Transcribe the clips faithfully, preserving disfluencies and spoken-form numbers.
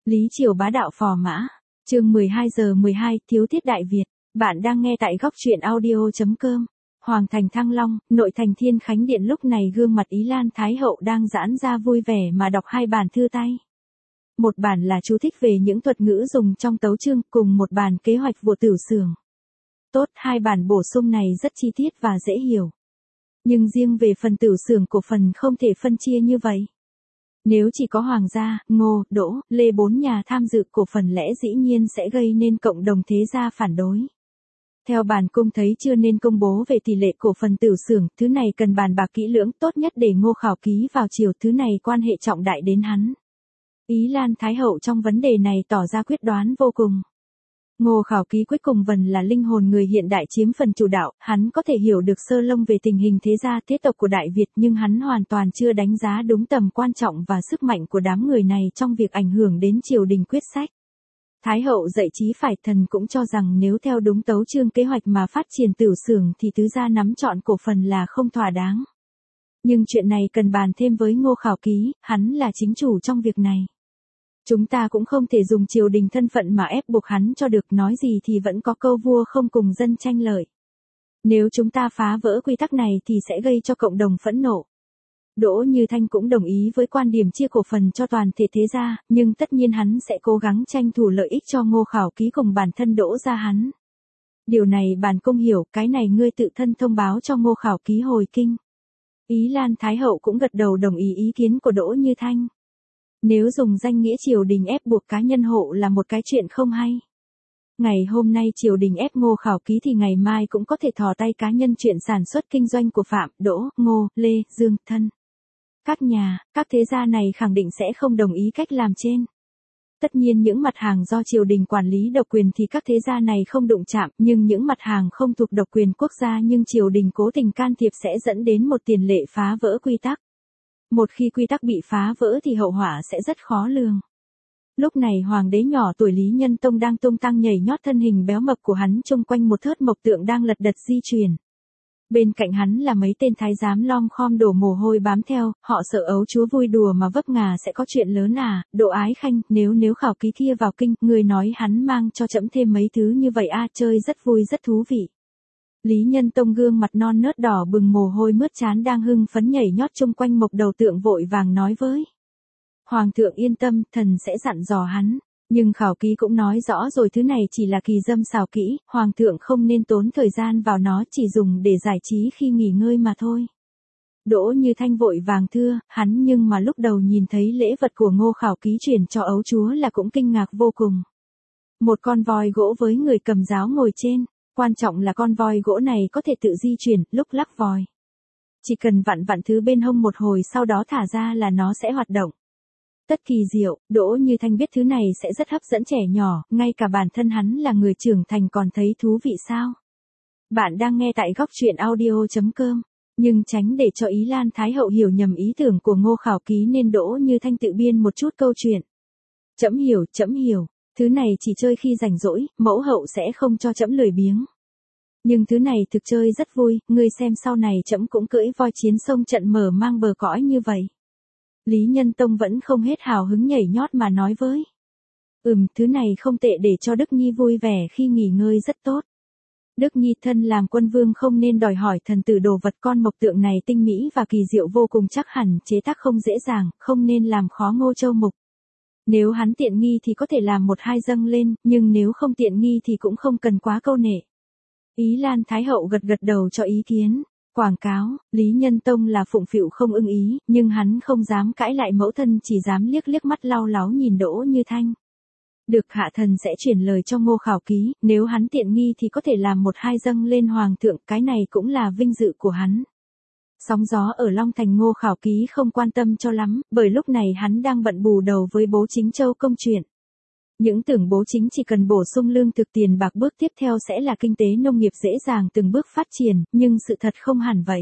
Lý Triều bá đạo phò mã. Chương mười hai giờ mười hai, Thiếu Thiết Đại Việt. Bạn đang nghe tại góc truyện audio chấm com. Hoàng thành Thăng Long, nội thành Thiên Khánh Điện lúc này gương mặt Ý Lan Thái Hậu đang giãn ra vui vẻ mà đọc hai bản thư tay. Một bản là chú thích về những thuật ngữ dùng trong tấu chương, cùng một bản kế hoạch của Tửu Xưởng. Tốt, hai bản bổ sung này rất chi tiết và dễ hiểu. Nhưng riêng về phần Tửu Xưởng cổ phần không thể phân chia như vậy. Nếu chỉ có Hoàng gia, Ngô, Đỗ, Lê bốn nhà tham dự cổ phần lẽ dĩ nhiên sẽ gây nên cộng đồng thế gia phản đối. Theo bản cung thấy chưa nên công bố về tỷ lệ cổ phần Tửu Xưởng, thứ này cần bàn bạc kỹ lưỡng, tốt nhất để Ngô Khảo ký vào chiều, thứ này quan hệ trọng đại đến hắn. Ý Lan Thái Hậu trong vấn đề này tỏ ra quyết đoán vô cùng. Ngô Khảo Ký cuối cùng vẫn là linh hồn người hiện đại chiếm phần chủ đạo, hắn có thể hiểu được sơ lông về tình hình thế gia thế tộc của Đại Việt, nhưng hắn hoàn toàn chưa đánh giá đúng tầm quan trọng và sức mạnh của đám người này trong việc ảnh hưởng đến triều đình quyết sách. Thái Hậu dạy trí phải, thần cũng cho rằng nếu theo đúng tấu chương kế hoạch mà phát triển Tửu Xưởng thì tứ gia nắm trọn cổ phần là không thỏa đáng. Nhưng chuyện này cần bàn thêm với Ngô Khảo Ký, hắn là chính chủ trong việc này. Chúng ta cũng không thể dùng triều đình thân phận mà ép buộc hắn cho được, nói gì thì vẫn có câu vua không cùng dân tranh lợi. Nếu chúng ta phá vỡ quy tắc này thì sẽ gây cho cộng đồng phẫn nộ. Đỗ Như Thanh cũng đồng ý với quan điểm chia cổ phần cho toàn thể thế gia, nhưng tất nhiên hắn sẽ cố gắng tranh thủ lợi ích cho Ngô Khảo Ký cùng bản thân Đỗ gia hắn. Điều này bản cung hiểu, cái này ngươi tự thân thông báo cho Ngô Khảo Ký hồi kinh. Ý Lan Thái Hậu cũng gật đầu đồng ý ý kiến của Đỗ Như Thanh. Nếu dùng danh nghĩa triều đình ép buộc cá nhân hộ là một cái chuyện không hay. Ngày hôm nay triều đình ép Ngô Khảo Ký thì ngày mai cũng có thể thò tay cá nhân chuyện sản xuất kinh doanh của Phạm, Đỗ, Ngô, Lê, Dương, Thân. Các nhà, các thế gia này khẳng định sẽ không đồng ý cách làm trên. Tất nhiên những mặt hàng do triều đình quản lý độc quyền thì các thế gia này không đụng chạm, nhưng những mặt hàng không thuộc độc quyền quốc gia nhưng triều đình cố tình can thiệp sẽ dẫn đến một tiền lệ phá vỡ quy tắc. Một khi quy tắc bị phá vỡ thì hậu họa sẽ rất khó lường. Lúc này hoàng đế nhỏ tuổi Lý Nhân Tông đang tung tăng nhảy nhót, thân hình béo mập của hắn chung quanh một thớt mộc tượng đang lật đật di chuyển. Bên cạnh hắn là mấy tên thái giám lom khom đổ mồ hôi bám theo, họ sợ ấu chúa vui đùa mà vấp ngà sẽ có chuyện lớn à. Độ Ái Khanh, nếu nếu Khảo Ký kia vào kinh, người nói hắn mang cho trẫm thêm mấy thứ như vậy a, chơi rất vui rất thú vị. Lý Nhân Tông gương mặt non nớt đỏ bừng mồ hôi mướt trán đang hưng phấn nhảy nhót chung quanh mộc đầu tượng vội vàng nói với. Hoàng thượng yên tâm, thần sẽ dặn dò hắn. Nhưng Khảo Ký cũng nói rõ rồi, thứ này chỉ là kỳ dâm xào kỹ, hoàng thượng không nên tốn thời gian vào nó, chỉ dùng để giải trí khi nghỉ ngơi mà thôi. Đỗ Như Thanh vội vàng thưa, hắn nhưng mà lúc đầu nhìn thấy lễ vật của Ngô Khảo Ký chuyển cho ấu chúa là cũng kinh ngạc vô cùng. Một con voi gỗ với người cầm giáo ngồi trên. Quan trọng là con voi gỗ này có thể tự di chuyển, lúc lắc vòi. Chỉ cần vặn vặn thứ bên hông một hồi sau đó thả ra là nó sẽ hoạt động. Tất kỳ diệu, Đỗ Như Thanh biết thứ này sẽ rất hấp dẫn trẻ nhỏ, ngay cả bản thân hắn là người trưởng thành còn thấy thú vị sao. Bạn đang nghe tại góc truyện audio chấm com, nhưng tránh để cho Ý Lan Thái Hậu hiểu nhầm ý tưởng của Ngô Khảo Ký nên Đỗ Như Thanh tự biên một chút câu chuyện. Trẫm hiểu, trẫm hiểu. Thứ này chỉ chơi khi rảnh rỗi, mẫu hậu sẽ không cho trẫm lười biếng. Nhưng thứ này thực chơi rất vui, ngươi xem sau này trẫm cũng cưỡi voi chiến sông trận mở mang bờ cõi như vậy. Lý Nhân Tông vẫn không hết hào hứng nhảy nhót mà nói với. Ừm, thứ này không tệ để cho Đức Nhi vui vẻ khi nghỉ ngơi rất tốt. Đức Nhi thân làm quân vương không nên đòi hỏi thần tử đồ vật, con mộc tượng này tinh mỹ và kỳ diệu vô cùng, chắc hẳn chế tác không dễ dàng, không nên làm khó Ngô Châu Mục. Nếu hắn tiện nghi thì có thể làm một hai dâng lên, nhưng nếu không tiện nghi thì cũng không cần quá câu nệ. Ý Lan Thái Hậu gật gật đầu cho ý kiến. Quảng cáo, Lý Nhân Tông là phụng phịu không ưng ý, nhưng hắn không dám cãi lại mẫu thân, chỉ dám liếc liếc mắt lau láo nhìn Đỗ Như Thanh. Được, hạ thần sẽ chuyển lời cho Ngô Khảo Ký, nếu hắn tiện nghi thì có thể làm một hai dâng lên hoàng thượng, cái này cũng là vinh dự của hắn. Sóng gió ở Long Thành Ngô Khảo Ký không quan tâm cho lắm, bởi lúc này hắn đang bận bù đầu với Bố Chính Châu công chuyện. Những tưởng Bố Chính chỉ cần bổ sung lương thực tiền bạc, bước tiếp theo sẽ là kinh tế nông nghiệp dễ dàng từng bước phát triển, nhưng sự thật không hẳn vậy.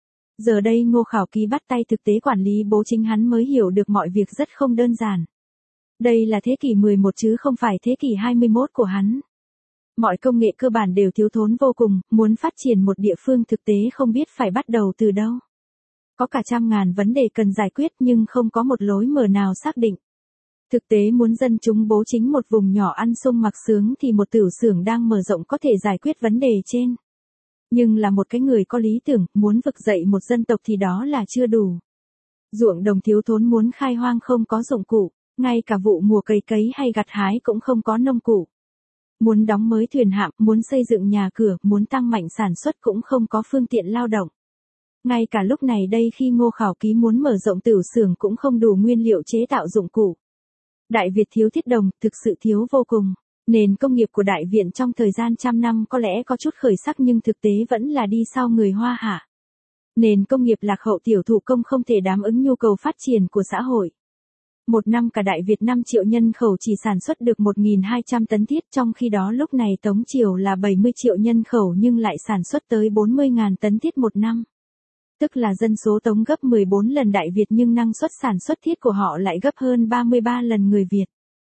Giờ đây Ngô Khảo Ký bắt tay thực tế quản lý Bố Chính, hắn mới hiểu được mọi việc rất không đơn giản. Đây là thế kỷ mười một chứ không phải thế kỷ hai mươi mốt của hắn. Mọi công nghệ cơ bản đều thiếu thốn vô cùng, muốn phát triển một địa phương thực tế không biết phải bắt đầu từ đâu. Có cả trăm ngàn vấn đề cần giải quyết nhưng không có một lối mở nào xác định. Thực tế muốn dân chúng bố chính một vùng nhỏ ăn sung mặc sướng thì một tửu xưởng đang mở rộng có thể giải quyết vấn đề trên. Nhưng là một cái người có lý tưởng, muốn vực dậy một dân tộc thì đó là chưa đủ. Ruộng đồng thiếu thốn muốn khai hoang không có dụng cụ, ngay cả vụ mùa cày cấy hay gặt hái cũng không có nông cụ. Muốn đóng mới thuyền hạm, muốn xây dựng nhà cửa, muốn tăng mạnh sản xuất cũng không có phương tiện lao động. Ngay cả lúc này đây khi Ngô Khảo Ký muốn mở rộng tửu xưởng cũng không đủ nguyên liệu chế tạo dụng cụ. Đại Việt thiếu thiết đồng, thực sự thiếu vô cùng. Nền công nghiệp của Đại Việt trong thời gian trăm năm có lẽ có chút khởi sắc nhưng thực tế vẫn là đi sau người Hoa Hạ. Nền công nghiệp lạc hậu, tiểu thủ công không thể đáp ứng nhu cầu phát triển của xã hội. Một năm cả Đại Việt năm triệu nhân khẩu chỉ sản xuất được một nghìn hai trăm tấn thiết, trong khi đó lúc này Tống Triều là bảy mươi triệu nhân khẩu nhưng lại sản xuất tới bốn mươi nghìn tấn thiết một năm. Tức là dân số Tống gấp mười bốn lần Đại Việt nhưng năng suất sản xuất thiết của họ lại gấp hơn ba mươi ba lần người Việt.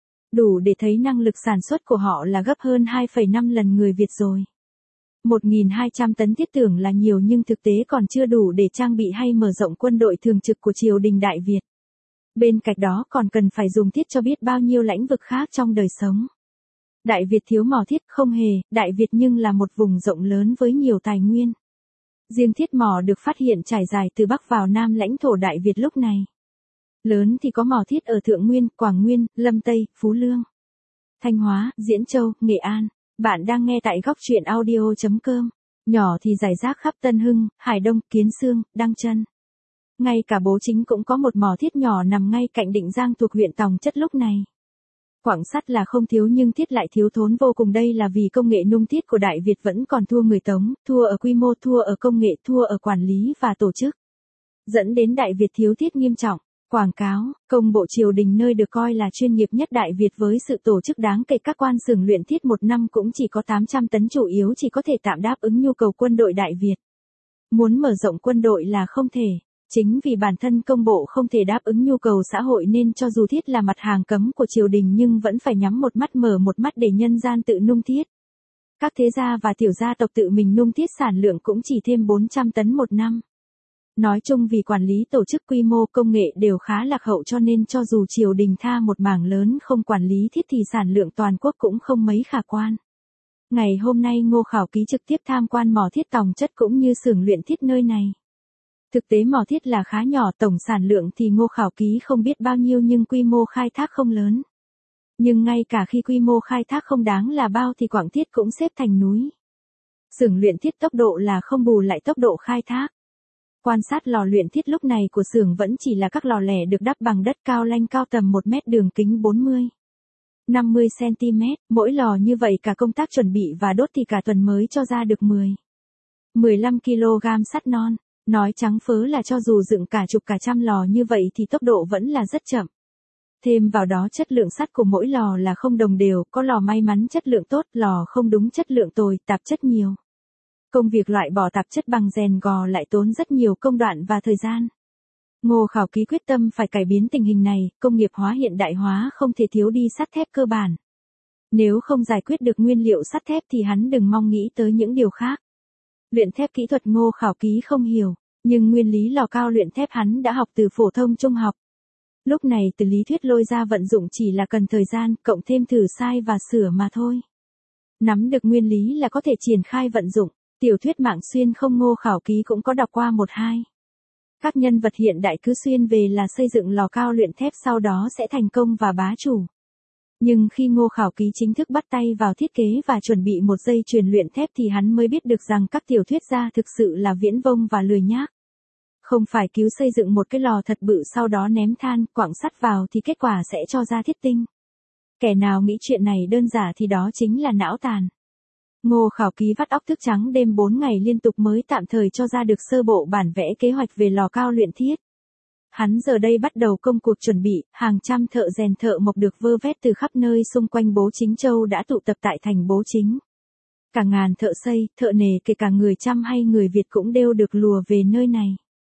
Đủ để thấy năng lực sản xuất của họ là gấp hơn hai phẩy năm lần người Việt rồi. một nghìn hai trăm tấn thiết tưởng là nhiều nhưng thực tế còn chưa đủ để trang bị hay mở rộng quân đội thường trực của triều đình Đại Việt. Bên cạnh đó còn cần phải dùng thiết cho biết bao nhiêu lĩnh vực khác trong đời sống. Đại Việt thiếu mỏ thiết không hề, Đại Việt nhưng là một vùng rộng lớn với nhiều tài nguyên. Riêng thiết mỏ được phát hiện trải dài từ Bắc vào Nam lãnh thổ Đại Việt lúc này. Lớn thì có mỏ thiết ở Thượng Nguyên, Quảng Nguyên, Lâm Tây, Phú Lương, Thanh Hóa, Diễn Châu, Nghệ An. Bạn đang nghe tại góc truyện audio chấm com. Nhỏ thì rải rác khắp Tân Hưng, Hải Đông, Kiến Xương, Đăng Trân. Ngay cả Bố Chính cũng có một mỏ thiết nhỏ nằm ngay cạnh Định Giang thuộc huyện Tòng Chất lúc này. Quặng sắt là không thiếu nhưng thiết lại thiếu thốn vô cùng, đây là vì công nghệ nung thiết của Đại Việt vẫn còn thua người Tống, thua ở quy mô, thua ở công nghệ, thua ở quản lý và tổ chức. Dẫn đến Đại Việt thiếu thiết nghiêm trọng. Quảng cáo, công bộ triều đình nơi được coi là chuyên nghiệp nhất Đại Việt với sự tổ chức đáng kể các quan xưởng luyện thiết một năm cũng chỉ có tám trăm tấn, chủ yếu chỉ có thể tạm đáp ứng nhu cầu quân đội Đại Việt. Muốn mở rộng quân đội là không thể. Chính vì bản thân công bộ không thể đáp ứng nhu cầu xã hội nên cho dù thiết là mặt hàng cấm của triều đình nhưng vẫn phải nhắm một mắt mở một mắt để nhân gian tự nung thiết. Các thế gia và tiểu gia tộc tự mình nung thiết sản lượng cũng chỉ thêm bốn trăm tấn một năm. Nói chung vì quản lý tổ chức, quy mô, công nghệ đều khá lạc hậu cho nên cho dù triều đình tha một mảng lớn không quản lý thiết thì sản lượng toàn quốc cũng không mấy khả quan. Ngày hôm nay Ngô Khảo Ký trực tiếp tham quan mỏ thiết Tòng Chất cũng như xưởng luyện thiết nơi này. Thực tế mỏ thiết là khá nhỏ, tổng sản lượng thì Ngô Khảo Ký không biết bao nhiêu nhưng quy mô khai thác không lớn. Nhưng ngay cả khi quy mô khai thác không đáng là bao thì quặng thiết cũng xếp thành núi. Xưởng luyện thiết tốc độ là không bù lại tốc độ khai thác. Quan sát lò luyện thiết lúc này của xưởng vẫn chỉ là các lò lẻ được đắp bằng đất cao lanh cao tầm một mét, đường kính bốn mươi năm mươi xăng-ti-mét, mỗi lò như vậy cả công tác chuẩn bị và đốt thì cả tuần mới cho ra được mười mười lăm ki lô gam sắt non. Nói trắng phớ là cho dù dựng cả chục cả trăm lò như vậy thì tốc độ vẫn là rất chậm. Thêm vào đó chất lượng sắt của mỗi lò là không đồng đều, có lò may mắn chất lượng tốt, lò không đúng chất lượng tồi, tạp chất nhiều. Công việc loại bỏ tạp chất bằng rèn gò lại tốn rất nhiều công đoạn và thời gian. Ngô Khảo Ký quyết tâm phải cải biến tình hình này, công nghiệp hóa hiện đại hóa không thể thiếu đi sắt thép cơ bản. Nếu không giải quyết được nguyên liệu sắt thép thì hắn đừng mong nghĩ tới những điều khác. Luyện thép kỹ thuật Ngô Khảo Ký không hiểu, nhưng nguyên lý lò cao luyện thép hắn đã học từ phổ thông trung học. Lúc này từ lý thuyết lôi ra vận dụng chỉ là cần thời gian, cộng thêm thử sai và sửa mà thôi. Nắm được nguyên lý là có thể triển khai vận dụng. Tiểu thuyết mạng xuyên không Ngô Khảo Ký cũng có đọc qua một hai. Các nhân vật hiện đại cứ xuyên về là xây dựng lò cao luyện thép sau đó sẽ thành công và bá chủ. Nhưng khi Ngô Khảo Ký chính thức bắt tay vào thiết kế và chuẩn bị một dây chuyền luyện thép thì hắn mới biết được rằng các tiểu thuyết gia thực sự là viễn vông và lười nhác. Không phải cứu xây dựng một cái lò thật bự sau đó ném than, quặng sắt vào thì kết quả sẽ cho ra thiết tinh. Kẻ nào nghĩ chuyện này đơn giản thì đó chính là não tàn. Ngô Khảo Ký vắt óc thức trắng đêm bốn ngày liên tục mới tạm thời cho ra được sơ bộ bản vẽ kế hoạch về lò cao luyện thiết. Hắn giờ đây bắt đầu công cuộc chuẩn bị, hàng trăm thợ rèn thợ mộc được vơ vét từ khắp nơi xung quanh Bố Chính Châu đã tụ tập tại thành Bố Chính. Cả ngàn thợ xây, thợ nề kể cả người Chăm hay người Việt cũng đều được lùa về nơi này.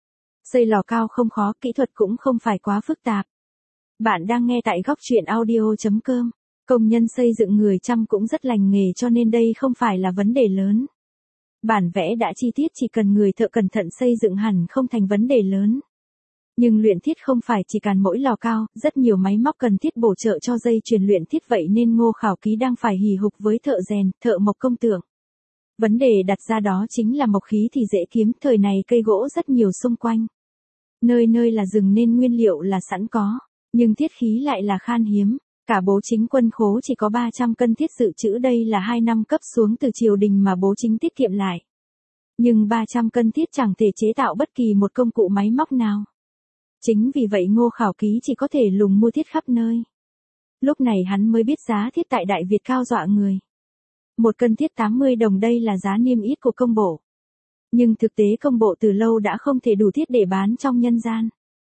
Xây lò cao không khó, kỹ thuật cũng không phải quá phức tạp. Bạn đang nghe tại góc truyện audio chấm com. Công nhân xây dựng người Chăm cũng rất lành nghề cho nên đây không phải là vấn đề lớn. Bản vẽ đã chi tiết, chỉ cần người thợ cẩn thận xây dựng hẳn không thành vấn đề lớn. Nhưng luyện thiết không phải chỉ cần mỗi lò cao, rất nhiều máy móc cần thiết bổ trợ cho dây chuyền luyện thiết, vậy nên Ngô Khảo Ký đang phải hì hục với thợ rèn, thợ mộc công tượng. Vấn đề đặt ra đó chính là mộc khí thì dễ kiếm, thời này cây gỗ rất nhiều xung quanh. Nơi nơi là rừng nên nguyên liệu là sẵn có, nhưng thiết khí lại là khan hiếm. Cả bố chính quân khố chỉ có ba trăm cân thiết dự trữ, đây là hai năm cấp xuống từ triều đình mà bố chính tiết kiệm lại. Nhưng ba trăm cân thiết chẳng thể chế tạo bất kỳ một công cụ máy móc nào. Chính vì vậy Ngô Khảo Ký chỉ có thể lùng mua thiết khắp nơi. Lúc này hắn mới biết giá thiết tại Đại Việt cao dọa người. Một cân thiết tám mươi đồng, đây là giá niêm yết của công bộ. Nhưng thực tế công bộ từ lâu đã không thể đủ thiết để bán trong nhân gian.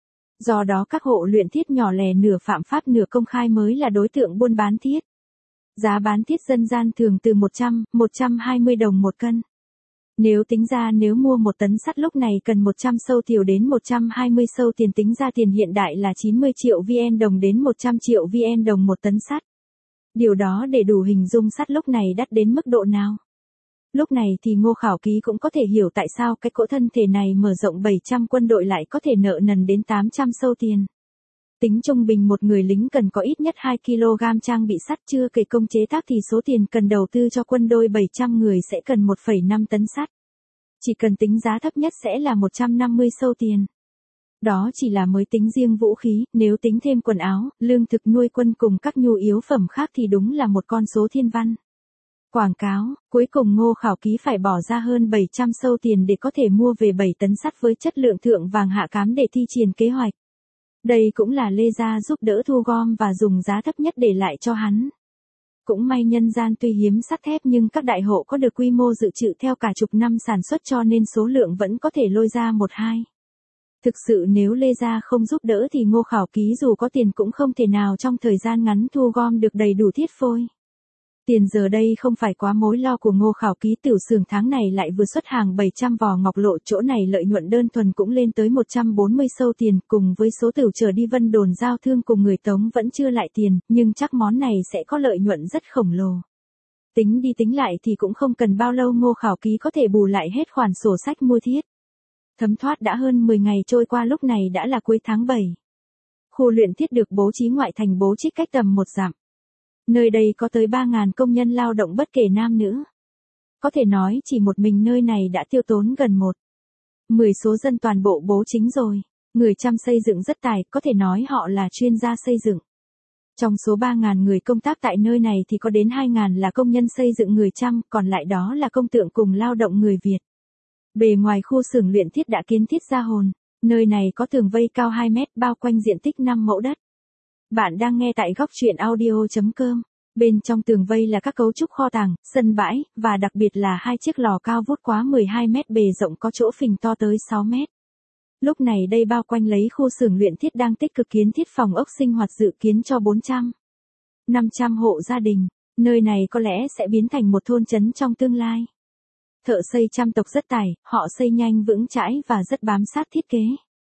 Do đó các hộ luyện thiết nhỏ lẻ nửa phạm pháp nửa công khai mới là đối tượng buôn bán thiết. Giá bán thiết dân gian thường từ một trăm, một trăm hai mươi đồng một cân. Nếu tính ra nếu mua một tấn sắt lúc này cần một trăm sâu tiểu đến một trăm hai mươi sâu tiền, tính ra tiền hiện đại là chín mươi triệu viên đồng đến một trăm triệu viên đồng một tấn sắt. Điều đó để đủ hình dung sắt lúc này đắt đến mức độ nào. Lúc này thì Ngô Khảo Ký cũng có thể hiểu tại sao cái cỗ thân thể này mở rộng bảy trăm quân đội lại có thể nợ nần đến tám trăm sâu tiền. Tính trung bình một người lính cần có ít nhất hai ki lô gam trang bị sắt, chưa kể công chế tác thì số tiền cần đầu tư cho quân đội bảy trăm người sẽ cần một phẩy năm tấn sắt. Chỉ cần tính giá thấp nhất sẽ là một trăm năm mươi sâu tiền. Đó chỉ là mới tính riêng vũ khí, nếu tính thêm quần áo, lương thực nuôi quân cùng các nhu yếu phẩm khác thì đúng là một con số thiên văn. Quảng cáo, cuối cùng Ngô Khảo Ký phải bỏ ra hơn bảy trăm sâu tiền để có thể mua về bảy tấn sắt với chất lượng thượng vàng hạ cám để thi triển kế hoạch. Đây cũng là Lê Gia giúp đỡ thu gom và dùng giá thấp nhất để lại cho hắn. Cũng may nhân gian tuy hiếm sắt thép nhưng các đại hộ có được quy mô dự trữ theo cả chục năm sản xuất cho nên số lượng vẫn có thể lôi ra một hai. Thực sự nếu Lê Gia không giúp đỡ thì Ngô Khảo Ký dù có tiền cũng không thể nào trong thời gian ngắn thu gom được đầy đủ thiết phôi. Tiền giờ đây không phải quá mối lo của Ngô Khảo Ký, tiểu xưởng tháng này lại vừa xuất hàng bảy trăm vò ngọc lộ, chỗ này lợi nhuận đơn thuần cũng lên tới một trăm bốn mươi sâu tiền, cùng với số tửu trở đi Vân Đồn giao thương cùng người Tống vẫn chưa lại tiền, nhưng chắc món này sẽ có lợi nhuận rất khổng lồ. Tính đi tính lại thì cũng không cần bao lâu Ngô Khảo Ký có thể bù lại hết khoản sổ sách mua thiết. Thấm thoát đã hơn mười ngày trôi qua, lúc này đã là cuối tháng bảy. Khu luyện thiết được bố trí ngoại thành, bố trí cách tầm một dặm. Nơi đây có tới ba nghìn công nhân lao động bất kể nam nữ. Có thể nói chỉ một mình nơi này đã tiêu tốn gần một. Mười số dân toàn bộ bố chính rồi. Người chăm xây dựng rất tài, có thể nói họ là chuyên gia xây dựng. Trong số ba nghìn người công tác tại nơi này thì có đến hai nghìn là công nhân xây dựng người Chăm, còn lại đó là công tượng cùng lao động người Việt. Bề ngoài khu xưởng luyện thiết đã kiến thiết ra hồn. Nơi này có tường vây cao hai mét, bao quanh diện tích năm mẫu đất. Bạn đang nghe tại góc truyện audio chấm com. Bên trong tường vây là các cấu trúc kho tàng, sân bãi, và đặc biệt là hai chiếc lò cao vút quá mười hai mét, bề rộng có chỗ phình to tới sáu mét. Lúc này đây bao quanh lấy khu xưởng luyện thiết đang tích cực kiến thiết phòng ốc sinh hoạt dự kiến cho bốn trăm, năm trăm hộ gia đình. Nơi này có lẽ sẽ biến thành một thôn trấn trong tương lai. Thợ xây Chăm tộc rất tài, họ xây nhanh vững chãi và rất bám sát thiết kế.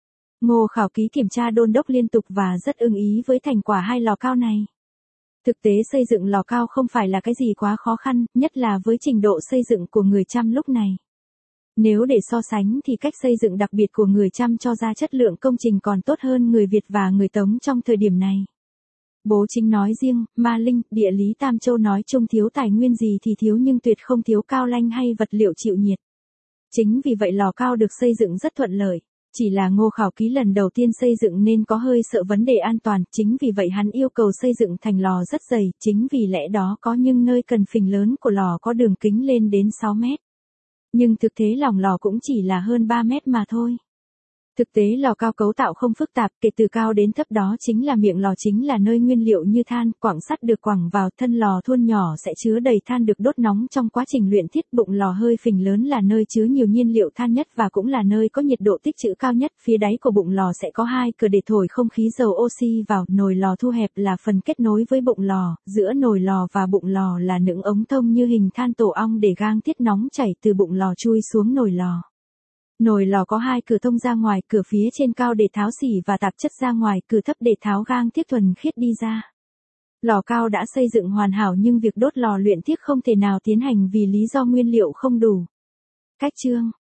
Ngô Khảo Ký kiểm tra đôn đốc liên tục và rất ưng ý với thành quả hai lò cao này. Thực tế xây dựng lò cao không phải là cái gì quá khó khăn, nhất là với trình độ xây dựng của người Chăm lúc này. Nếu để so sánh thì cách xây dựng đặc biệt của người Chăm cho ra chất lượng công trình còn tốt hơn người Việt và người Tống trong thời điểm này. Bố chính nói riêng, Ma Linh, địa lý Tam Châu nói chung thiếu tài nguyên gì thì thiếu nhưng tuyệt không thiếu cao lanh hay vật liệu chịu nhiệt. Chính vì vậy lò cao được xây dựng rất thuận lợi. Chỉ là Ngô Khảo Ký lần đầu tiên xây dựng nên có hơi sợ vấn đề an toàn, chính vì vậy hắn yêu cầu xây dựng thành lò rất dày, chính vì lẽ đó có những nơi cần phình lớn của lò có đường kính lên đến sáu mét. Nhưng thực tế lòng lò cũng chỉ là hơn ba mét mà thôi. Thực tế lò cao cấu tạo không phức tạp, kể từ cao đến thấp đó chính là miệng lò, chính là nơi nguyên liệu như than, quặng sắt được quẳng vào, thân lò thuôn nhỏ sẽ chứa đầy than được đốt nóng trong quá trình luyện thiết, bụng lò hơi phình lớn là nơi chứa nhiều nhiên liệu than nhất và cũng là nơi có nhiệt độ tích trữ cao nhất, phía đáy của bụng lò sẽ có hai cửa để thổi không khí dầu oxy vào, nồi lò thu hẹp là phần kết nối với bụng lò, giữa nồi lò và bụng lò là những ống thông như hình than tổ ong để gang tiết nóng chảy từ bụng lò chui xuống nồi lò. Nồi lò có hai cửa thông ra ngoài, cửa phía trên cao để tháo xỉ và tạp chất ra ngoài, cửa thấp để tháo gang tiết thuần khiết đi ra. Lò cao đã xây dựng hoàn hảo nhưng việc đốt lò luyện thiết không thể nào tiến hành vì lý do nguyên liệu không đủ. Cách chương